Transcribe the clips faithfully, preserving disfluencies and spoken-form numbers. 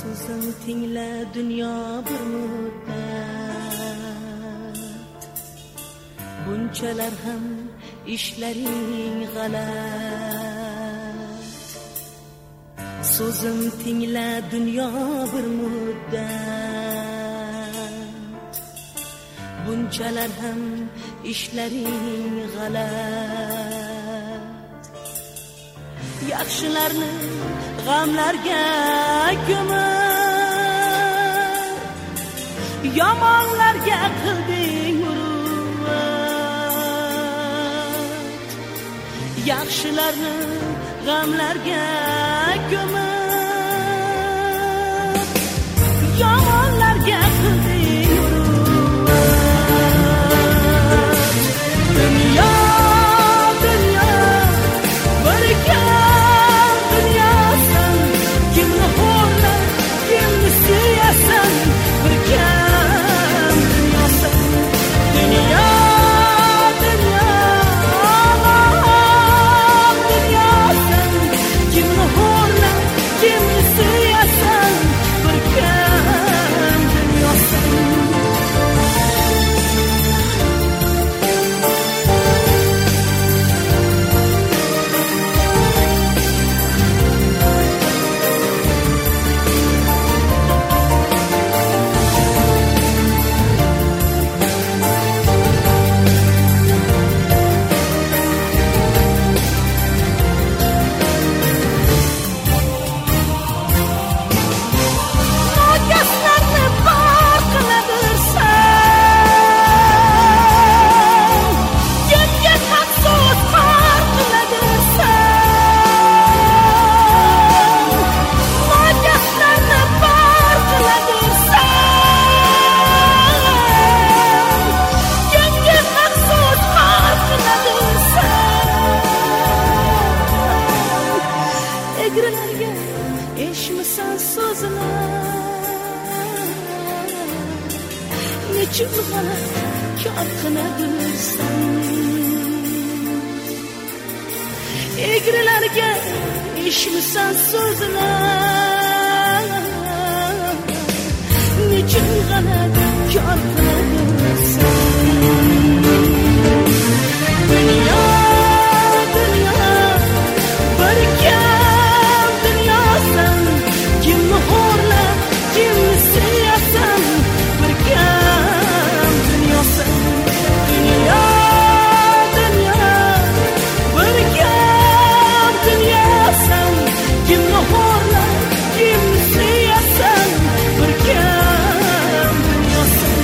so'zim tingla dunyo bir muddat, bunchalar ham ishlaring g'alat. So'zim tingla dunyo bir muddat, bunchalar ham ishlaring g'alat. Yaxshilarni g'amlarga ko'mib, yomonlarga qilding muruvvat. Yaxshilarni g'amlarga ko'mib, yomonlarga qilding muruvvat. Dunyo, dunyo, bir kam dunyosan, kimni xo'rlar, kimni suyasan, bir kam dunyosan. Dunyo, dunyo, Alloh dunyosan, kimni xo'rlar, kimni suyasan, bir kam dunyosan. Nokaslarni bor qiladirsan, gapga haq so'z bor qiladirsan. Nokaslarni bor qiladirsan, gapga haq so'z bor qiladirsan. Egrilarga eshitmasan so'zini, nechun g'alati kor qiladirsan. Egrilarga eshitmasan so'zini, nechun g'alati kor qiladirsan. Dunyo, dunyo, bir kam dunyosan, kimni xo'rlab, kimni suyasan, bir kam dunyosan. Dunyo, dunyo, bir kam dunyosan, kimni xo'rlab, kimni suyasan, bir kam dunyosan.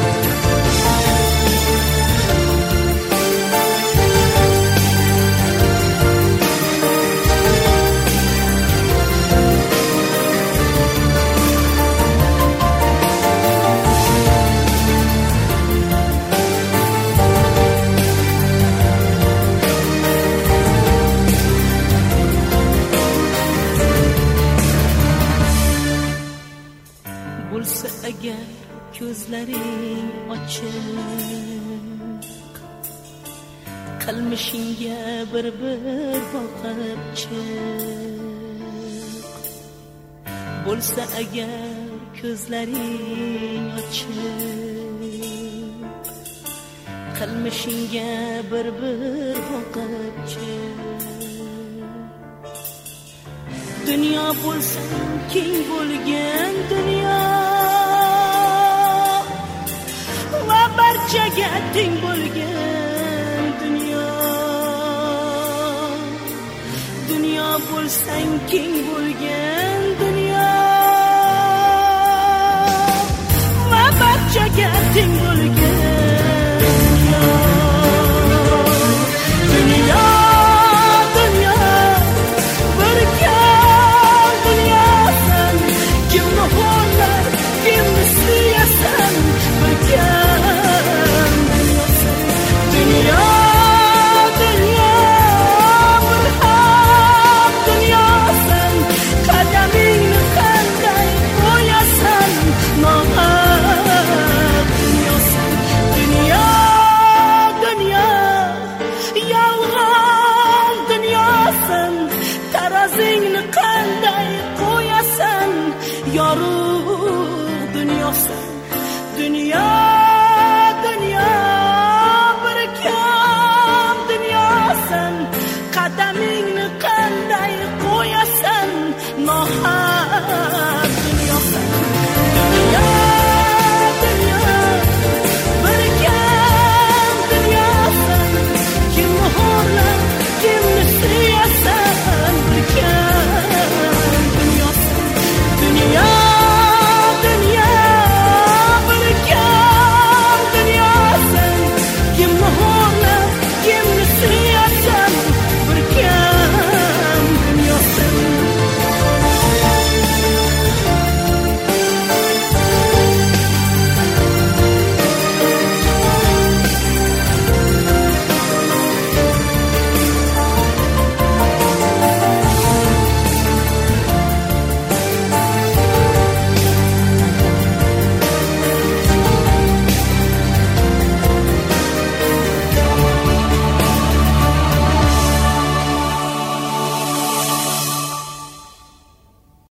Bo'lsa agar ko'zlaring ochiq, qilmishingga bir-bir boqib chiq. Bo'lsa agar ko'zlaring ochiq, qilmishingga bir-bir boqib chiq. Dunyo bo'lsa keng bo'lgan dunyo va barchaga teng bo'lgan dunyo. Dunyo bo'lsang keng bo'lgan dunyo va barchaga teng bo'lgan dunyo. Dunyo, dunyo, bir kam dunyosan, kimni xo'rlar, kimni suyasan, bir kam dunyosan. Dunyo, dunyo, bir ham dunyosan, qadam yorug' dunyosan, dunyo